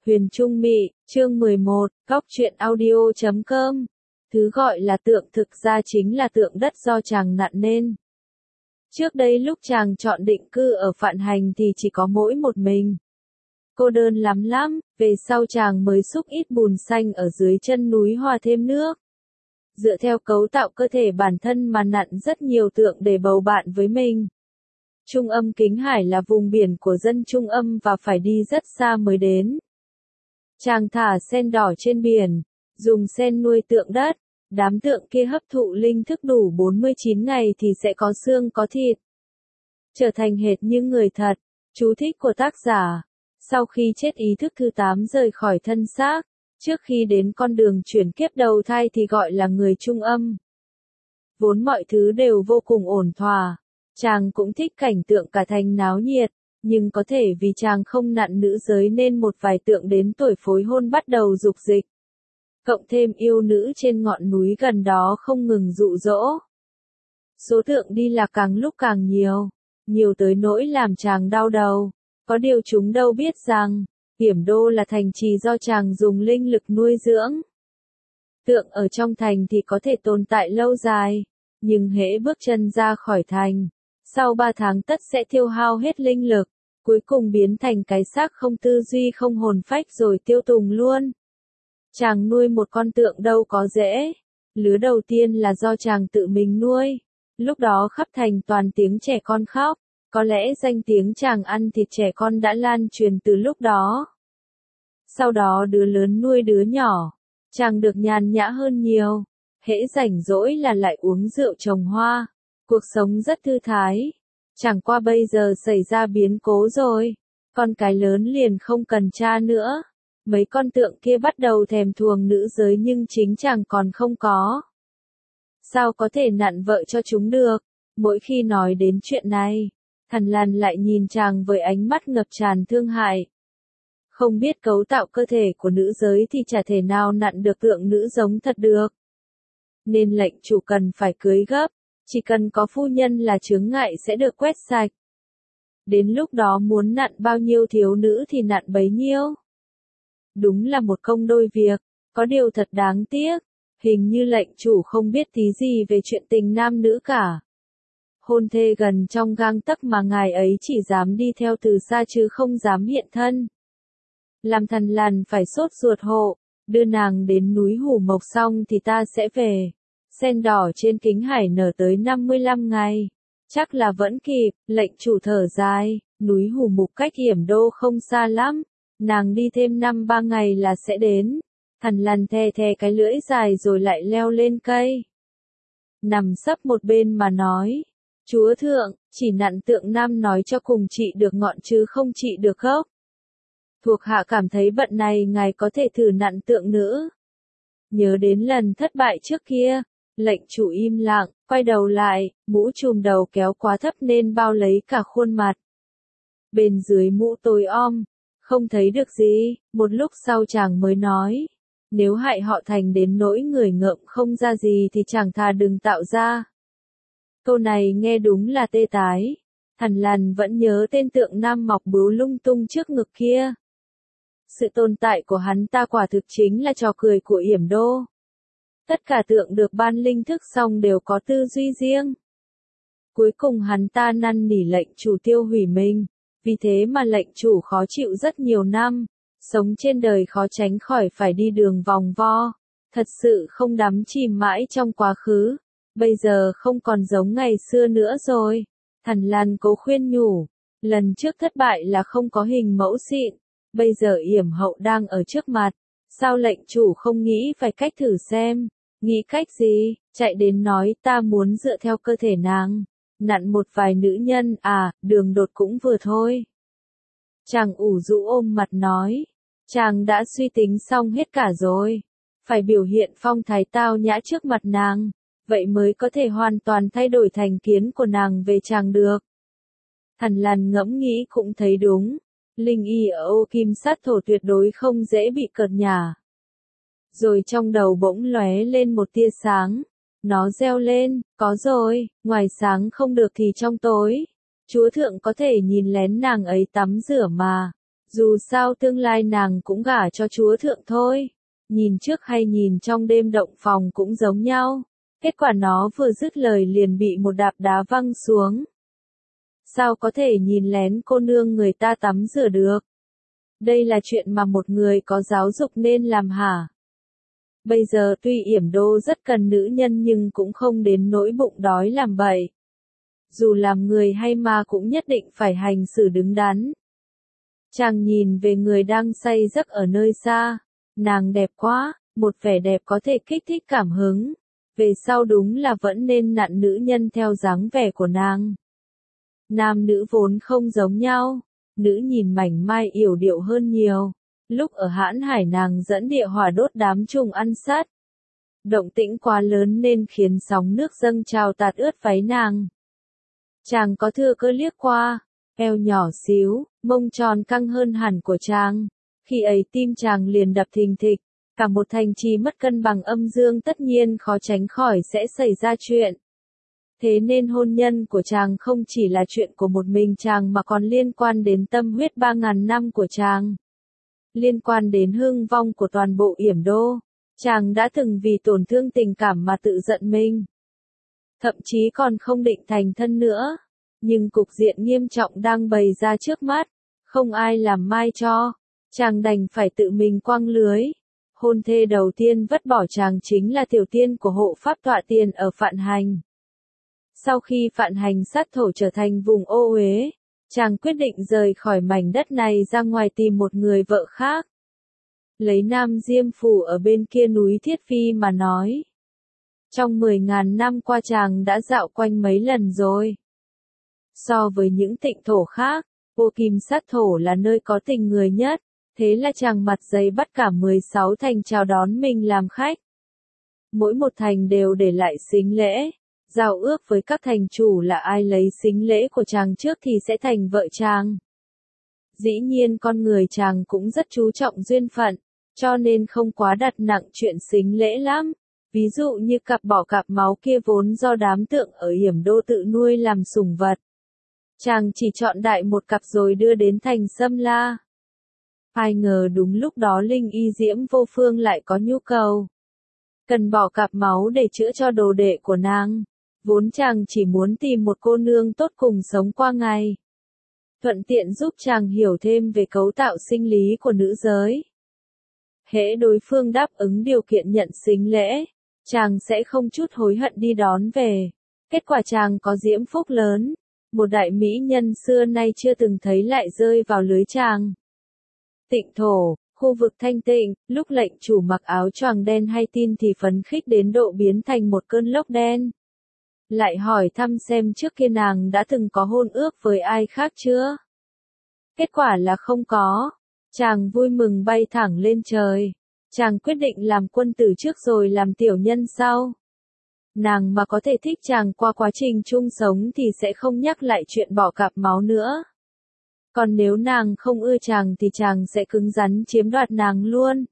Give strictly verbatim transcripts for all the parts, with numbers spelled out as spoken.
Huyền Trung Mị, chương mười một, góc truyện audio chấm com. Thứ gọi là tượng thực ra chính là tượng đất do chàng nặn nên. Trước đây lúc chàng chọn định cư ở Phạn Hành thì chỉ có mỗi một mình. Cô đơn lắm lắm, về sau chàng mới xúc ít bùn xanh ở dưới chân núi hòa thêm nước. Dựa theo cấu tạo cơ thể bản thân mà nặn rất nhiều tượng để bầu bạn với mình. Trung Âm Kính Hải là vùng biển của dân Trung Âm và phải đi rất xa mới đến. Chàng thả sen đỏ trên biển, dùng sen nuôi tượng đất, đám tượng kia hấp thụ linh thức đủ bốn mươi chín ngày thì sẽ có xương có thịt. Trở thành hệt như người thật. Chú thích của tác giả. Sau khi chết ý thức thứ tám rời khỏi thân xác, trước khi đến con đường chuyển kiếp đầu thai thì gọi là người Trung Âm. Vốn mọi thứ đều vô cùng ổn thỏa. Chàng cũng thích cảnh tượng cả thành náo nhiệt, nhưng có thể vì chàng không nặn nữ giới nên một vài tượng đến tuổi phối hôn bắt đầu dục dịch. Cộng thêm yêu nữ trên ngọn núi gần đó không ngừng dụ dỗ. Số tượng đi lạc càng lúc càng nhiều, nhiều tới nỗi làm chàng đau đầu. Có điều chúng đâu biết rằng, Hiểm Đô là thành trì do chàng dùng linh lực nuôi dưỡng. Tượng ở trong thành thì có thể tồn tại lâu dài, nhưng hễ bước chân ra khỏi thành, sau ba tháng tất sẽ tiêu hao hết linh lực, cuối cùng biến thành cái xác không tư duy không hồn phách rồi tiêu tùng luôn. Chàng nuôi một con tượng đâu có dễ. Lứa đầu tiên là do chàng tự mình nuôi. Lúc đó khắp thành toàn tiếng trẻ con khóc. Có lẽ danh tiếng chàng ăn thịt trẻ con đã lan truyền từ lúc đó. Sau đó đứa lớn nuôi đứa nhỏ. Chàng được nhàn nhã hơn nhiều. Hễ rảnh rỗi là lại uống rượu trồng hoa. Cuộc sống rất thư thái. Chẳng qua bây giờ xảy ra biến cố rồi. Con cái lớn liền không cần cha nữa. Mấy con tượng kia bắt đầu thèm thuồng nữ giới nhưng chính chàng còn không có. Sao có thể nặn vợ cho chúng được? Mỗi khi nói đến chuyện này, Thằn Lằn lại nhìn chàng với ánh mắt ngập tràn thương hại. Không biết cấu tạo cơ thể của nữ giới thì chả thể nào nặn được tượng nữ giống thật được. Nên lệnh chủ cần phải cưới gấp, chỉ cần có phu nhân là chướng ngại sẽ được quét sạch. Đến lúc đó muốn nặn bao nhiêu thiếu nữ thì nặn bấy nhiêu. Đúng là một công đôi việc, có điều thật đáng tiếc, hình như lệnh chủ không biết tí gì về chuyện tình nam nữ cả. Hôn thê gần trong gang tấc mà ngài ấy chỉ dám đi theo từ xa chứ không dám hiện thân. Làm Thằn Lằn phải sốt ruột hộ, đưa nàng đến núi Hủ Mộc xong thì ta sẽ về. Sen đỏ trên Kính Hải nở tới năm mươi lăm ngày, chắc là vẫn kịp. Lệnh chủ thở dài, núi Hủ Mộc cách Hiểm Đô không xa lắm. Nàng đi thêm năm ba ngày là sẽ đến. Thằn Lằn thè thè cái lưỡi dài rồi lại leo lên cây. Nằm sấp một bên mà nói. Chúa thượng, chỉ nặn tượng nam nói cho cùng trị được ngọn chứ không trị được gốc. Thuộc hạ cảm thấy bận này ngài có thể thử nặn tượng nữ. Nhớ đến lần thất bại trước kia, lệnh chủ im lặng, quay đầu lại, mũ trùm đầu kéo quá thấp nên bao lấy cả khuôn mặt. Bên dưới mũ tối om. Không thấy được gì, một lúc sau chàng mới nói. Nếu hại họ thành đến nỗi người ngợm không ra gì thì chàng thà đừng tạo ra. Câu này nghe đúng là tê tái. Thằn Lằn vẫn nhớ tên tượng nam mọc bướu lung tung trước ngực kia. Sự tồn tại của hắn ta quả thực chính là trò cười của Hiểm Đô. Tất cả tượng được ban linh thức xong đều có tư duy riêng. Cuối cùng hắn ta năn nỉ lệnh chủ tiêu hủy mình. Vì thế mà lệnh chủ khó chịu rất nhiều năm, sống trên đời khó tránh khỏi phải đi đường vòng vo, thật sự không đắm chìm mãi trong quá khứ, bây giờ không còn giống ngày xưa nữa rồi. Thằn Lằn cố khuyên nhủ, lần trước thất bại là không có hình mẫu xịn, bây giờ yểm hậu đang ở trước mặt, sao lệnh chủ không nghĩ phải cách thử xem, nghĩ cách gì, chạy đến nói ta muốn dựa theo cơ thể nàng. Nặn một vài nữ nhân, à, Đường Đột cũng vừa thôi. Chàng ủ rũ ôm mặt nói. Chàng đã suy tính xong hết cả rồi. Phải biểu hiện phong thái tao nhã trước mặt nàng. Vậy mới có thể hoàn toàn thay đổi thành kiến của nàng về chàng được. Thằn Lằn ngẫm nghĩ cũng thấy đúng. Linh y ở ô kim sát thổ tuyệt đối không dễ bị cợt nhả. Rồi trong đầu bỗng lóe lên một tia sáng. Nó reo lên, có rồi, ngoài sáng không được thì trong tối. Chúa thượng có thể nhìn lén nàng ấy tắm rửa mà. Dù sao tương lai nàng cũng gả cho chúa thượng thôi. Nhìn trước hay nhìn trong đêm động phòng cũng giống nhau. Kết quả nó vừa dứt lời liền bị một đạp đá văng xuống. Sao có thể nhìn lén cô nương người ta tắm rửa được? Đây là chuyện mà một người có giáo dục nên làm hả? Bây giờ tuy Yểm Đô rất cần nữ nhân nhưng cũng không đến nỗi bụng đói làm bậy. Dù làm người hay ma cũng nhất định phải hành xử đứng đắn. Chàng nhìn về người đang say giấc ở nơi xa. Nàng đẹp quá, một vẻ đẹp có thể kích thích cảm hứng. Về sau đúng là vẫn nên nặn nữ nhân theo dáng vẻ của nàng. Nam nữ vốn không giống nhau. Nữ nhìn mảnh mai yểu điệu hơn nhiều. Lúc ở Hãn Hải nàng dẫn địa hỏa đốt đám trùng ăn sát. Động tĩnh quá lớn nên khiến sóng nước dâng trào tạt ướt váy nàng. Chàng có thừa cơ liếc qua, eo nhỏ xíu, mông tròn căng hơn hẳn của chàng. Khi ấy tim chàng liền đập thình thịch, cả một thành trì mất cân bằng âm dương tất nhiên khó tránh khỏi sẽ xảy ra chuyện. Thế nên hôn nhân của chàng không chỉ là chuyện của một mình chàng mà còn liên quan đến tâm huyết ba ngàn năm của chàng. Liên quan đến hưng vong của toàn bộ Yểm Đô. Chàng đã từng vì tổn thương tình cảm mà tự giận mình. Thậm chí còn không định thành thân nữa. Nhưng cục diện nghiêm trọng đang bày ra trước mắt. Không ai làm mai cho. Chàng đành phải tự mình quăng lưới. Hôn thê đầu tiên vứt bỏ chàng chính là tiểu tiên của hộ pháp tọa tiền ở Phạn Hành. Sau khi Phạn Hành sát thổ trở thành vùng ô uế, chàng quyết định rời khỏi mảnh đất này ra ngoài tìm một người vợ khác. Lấy Nam Diêm Phủ ở bên kia núi Thiết Phi mà nói. Trong mười ngàn năm qua chàng đã dạo quanh mấy lần rồi. So với những tịnh thổ khác, Ô Kim Sát Thổ là nơi có tình người nhất, thế là chàng mặt dày bắt cả mười sáu thành chào đón mình làm khách. Mỗi một thành đều để lại sính lễ, giao ước với các thành chủ là ai lấy sính lễ của chàng trước thì sẽ thành vợ chàng. Dĩ nhiên con người chàng cũng rất chú trọng duyên phận, cho nên không quá đặt nặng chuyện sính lễ lắm. Ví dụ như cặp bọ cạp máu kia vốn do đám tượng ở Yểm Đô tự nuôi làm sủng vật. Chàng chỉ chọn đại một cặp rồi đưa đến thành Sâm La. Ai ngờ đúng lúc đó Linh Y Diễm Vô Phương lại có nhu cầu. Cần bọ cạp máu để chữa cho đồ đệ của nàng. Vốn chàng chỉ muốn tìm một cô nương tốt cùng sống qua ngày. Thuận tiện giúp chàng hiểu thêm về cấu tạo sinh lý của nữ giới. Hễ đối phương đáp ứng điều kiện nhận sính lễ, chàng sẽ không chút hối hận đi đón về. Kết quả chàng có diễm phúc lớn. Một đại mỹ nhân xưa nay chưa từng thấy lại rơi vào lưới chàng. Tịnh thổ, khu vực thanh tịnh, lúc lệnh chủ mặc áo choàng đen hay tin thì phấn khích đến độ biến thành một cơn lốc đen. Lại hỏi thăm xem trước kia nàng đã từng có hôn ước với ai khác chưa? Kết quả là không có. Chàng vui mừng bay thẳng lên trời. Chàng quyết định làm quân tử trước rồi làm tiểu nhân sau. Nàng mà có thể thích chàng qua quá trình chung sống thì sẽ không nhắc lại chuyện bỏ cạp máu nữa. Còn nếu nàng không ưa chàng thì chàng sẽ cứng rắn chiếm đoạt nàng luôn.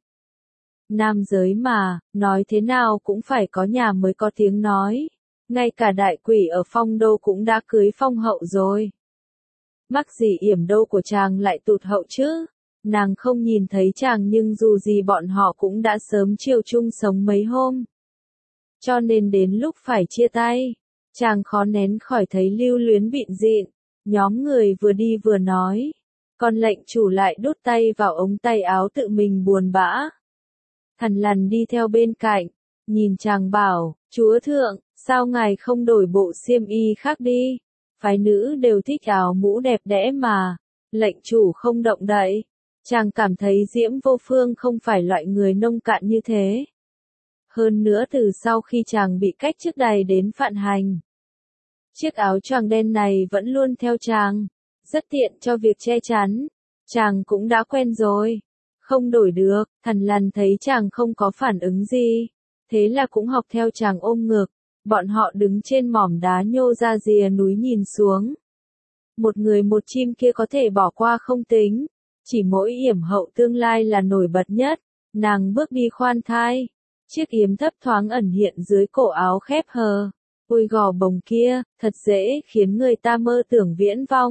Nam giới mà, nói thế nào cũng phải có nhà mới có tiếng nói. Ngay cả đại quỷ ở Phong Đô cũng đã cưới phong hậu rồi. Mắc gì Yểm Đô của chàng lại tụt hậu chứ? Nàng không nhìn thấy chàng nhưng dù gì bọn họ cũng đã sớm chiều chung sống mấy hôm. Cho nên đến lúc phải chia tay, chàng khó nén khỏi thấy lưu luyến bịn dịn. Nhóm người vừa đi vừa nói. Còn lệnh chủ lại đút tay vào ống tay áo tự mình buồn bã. Thằn lằn đi theo bên cạnh, nhìn chàng bảo, chúa thượng, sao ngài không đổi bộ xiêm y khác đi? Phái nữ đều thích áo mũ đẹp đẽ mà. Lệnh chủ không động đậy. Chàng cảm thấy Diễm Vô Phương không phải loại người nông cạn như thế. Hơn nữa từ sau khi chàng bị cách chức đày đến Phạn Hành, chiếc áo choàng đen này vẫn luôn theo chàng, rất tiện cho việc che chắn. Chàng cũng đã quen rồi, không đổi được. Thằn lằn thấy chàng không có phản ứng gì, thế là cũng học theo chàng ôm ngực. Bọn họ đứng trên mỏm đá nhô ra rìa núi nhìn xuống. Một người một chim kia có thể bỏ qua không tính, chỉ mỗi Yểm hậu tương lai là nổi bật nhất. Nàng bước đi khoan thai, chiếc yếm thấp thoáng ẩn hiện dưới cổ áo khép hờ. Ôi gò bồng kia, thật dễ khiến người ta mơ tưởng viễn vong.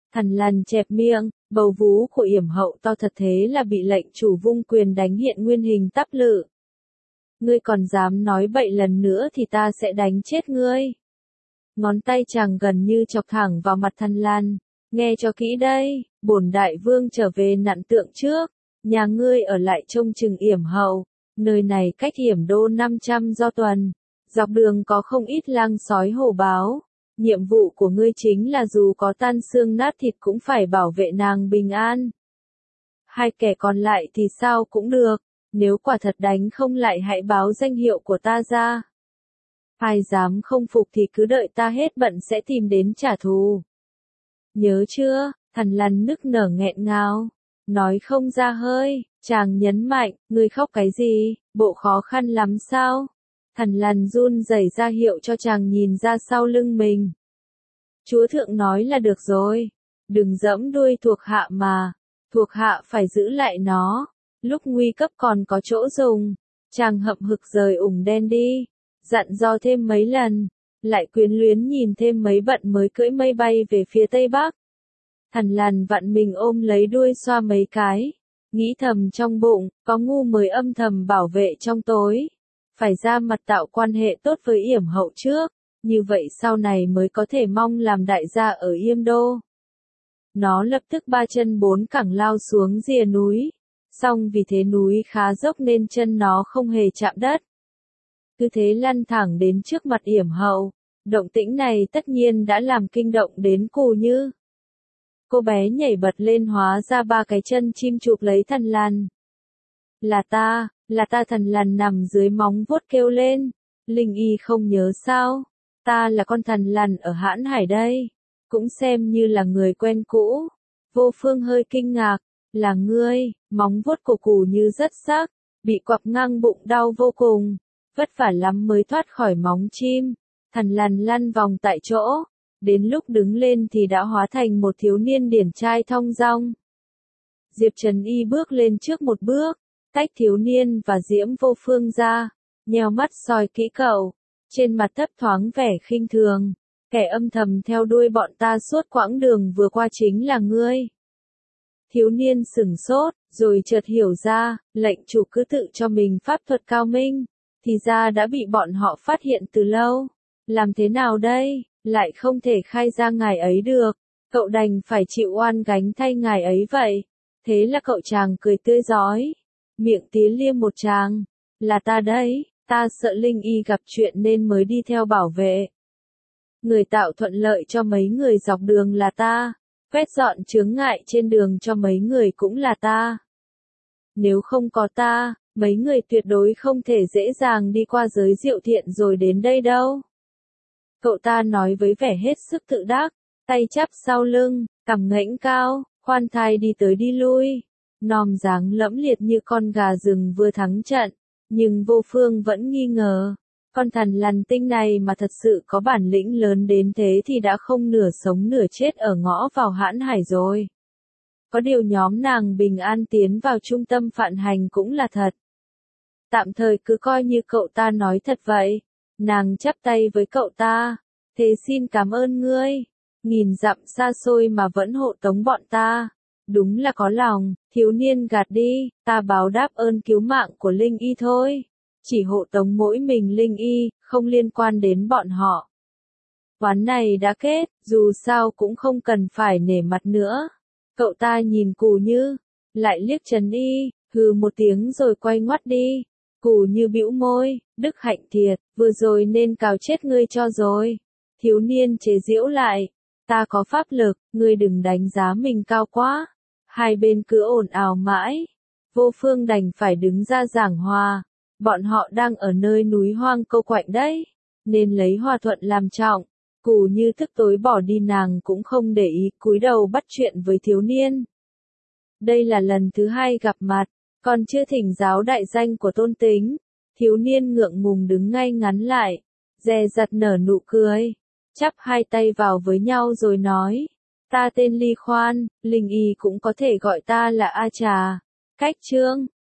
Thằn Lằn chẹp miệng, bầu vú của yểm hậu to thật thế là bị lệnh chủ vung quyền đánh hiện nguyên hình tắp lự. Ngươi còn dám nói bậy lần nữa thì ta sẽ đánh chết ngươi. Ngón tay chàng gần như chọc thẳng vào mặt Thằn Lằn. Nghe cho kỹ đây, bổn đại vương trở về nặn tượng trước, nhà ngươi ở lại trông chừng yểm hậu, nơi này cách yểm đô năm trăm do tuần, dọc đường có không ít lang sói hổ báo, nhiệm vụ của ngươi chính là dù có tan xương nát thịt cũng phải bảo vệ nàng bình an. Hai kẻ còn lại thì sao cũng được, nếu quả thật đánh không lại hãy báo danh hiệu của ta ra. Ai dám không phục thì cứ đợi ta hết bận sẽ tìm đến trả thù. Nhớ chưa? Thằn Lằn nức nở nghẹn ngào, nói không ra hơi, chàng nhấn mạnh, ngươi khóc cái gì, bộ khó khăn lắm sao? Thằn Lằn run rẩy ra hiệu cho chàng nhìn ra sau lưng mình. Chúa thượng nói là được rồi, đừng giẫm đuôi thuộc hạ mà, thuộc hạ phải giữ lại nó, lúc nguy cấp còn có chỗ dùng. Chàng hậm hực rời ủng đen đi, dặn dò thêm mấy lần, lại quyến luyến nhìn thêm mấy bận mới cưỡi mây bay về phía tây bắc. Thằn Lằn vặn mình ôm lấy đuôi xoa mấy cái, nghĩ thầm trong bụng, có ngu mới âm thầm bảo vệ trong tối, phải ra mặt tạo quan hệ tốt với yểm hậu trước, như vậy sau này mới có thể mong làm đại gia ở Yêm Đô. Nó lập tức ba chân bốn cẳng lao xuống rìa núi, song vì thế núi khá dốc nên chân nó không hề chạm đất. Cứ thế lăn thẳng đến trước mặt yểm hậu, động tĩnh này tất nhiên đã làm kinh động đến Cù Như. Cô bé nhảy bật lên hóa ra ba cái chân chim chụp lấy Thằn Lằn. Là ta, là ta. Thằn Lằn nằm dưới móng vuốt kêu lên. Linh Y không nhớ sao? Ta là con Thằn Lằn ở Hãn Hải đây. Cũng xem như là người quen cũ. Vô Phương hơi kinh ngạc. Là ngươi, móng vuốt của Cù Như rất sắc, bị quặp ngang bụng đau vô cùng. Vất vả lắm mới thoát khỏi móng chim. Thằn Lằn lăn vòng tại chỗ. Đến lúc đứng lên thì đã hóa thành một thiếu niên điển trai thong dong. Diệp Trần Y bước lên trước một bước, tách thiếu niên và Diễm Vô Phương ra, nheo mắt soi kỹ cậu, trên mặt thấp thoáng vẻ khinh thường, kẻ âm thầm theo đuôi bọn ta suốt quãng đường vừa qua chính là ngươi. Thiếu niên sửng sốt, rồi chợt hiểu ra, lệnh chủ cứ tự cho mình pháp thuật cao minh, thì ra đã bị bọn họ phát hiện từ lâu. Làm thế nào đây? Lại không thể khai ra ngài ấy được, cậu đành phải chịu oan gánh thay ngài ấy vậy. Thế là cậu chàng cười tươi rói, miệng tía liêm một tràng, là ta đấy, ta sợ Linh Y gặp chuyện nên mới đi theo bảo vệ. Người tạo thuận lợi cho mấy người dọc đường là ta, quét dọn chướng ngại trên đường cho mấy người cũng là ta. Nếu không có ta, mấy người tuyệt đối không thể dễ dàng đi qua giới Diệu Thiện rồi đến đây đâu. Cậu ta nói với vẻ hết sức tự đắc, tay chắp sau lưng, cằm ngẩng cao, khoan thai đi tới đi lui, nòm dáng lẫm liệt như con gà rừng vừa thắng trận, nhưng Vô Phương vẫn nghi ngờ, con Thằn Lằn tinh này mà thật sự có bản lĩnh lớn đến thế thì đã không nửa sống nửa chết ở ngõ vào Hãn Hải rồi. Có điều nhóm nàng bình an tiến vào trung tâm phạn hành cũng là thật. Tạm thời cứ coi như cậu ta nói thật vậy. Nàng chắp tay với cậu ta, thế xin cảm ơn ngươi, nghìn dặm xa xôi mà vẫn hộ tống bọn ta, đúng là có lòng. Thiếu niên gạt đi, ta báo đáp ơn cứu mạng của Linh Y thôi, chỉ hộ tống mỗi mình Linh Y, không liên quan đến bọn họ. Ván này đã kết, dù sao cũng không cần phải nể mặt nữa. Cậu ta nhìn Cù Như, lại liếc Trần Y, hừ một tiếng rồi quay ngoắt đi. Cù Như bĩu môi, đức hạnh thiệt, vừa rồi nên cào chết ngươi cho rồi. Thiếu niên chế giễu lại, ta có pháp lực, ngươi đừng đánh giá mình cao quá. Hai bên cứ ồn ào mãi. Vô Phương đành phải đứng ra giảng hòa. Bọn họ đang ở nơi núi hoang câu quạnh đấy, nên lấy hòa thuận làm trọng. Cù Như thức tối bỏ đi, nàng cũng không để ý, cúi đầu bắt chuyện với thiếu niên. Đây là lần thứ hai gặp mặt, còn chưa thỉnh giáo đại danh của tôn tính. Thiếu niên ngượng ngùng đứng ngay ngắn lại, dè dặt nở nụ cười, chắp hai tay vào với nhau rồi nói, ta tên Ly Khoan, Linh Y cũng có thể gọi ta là A Trà. Cách chương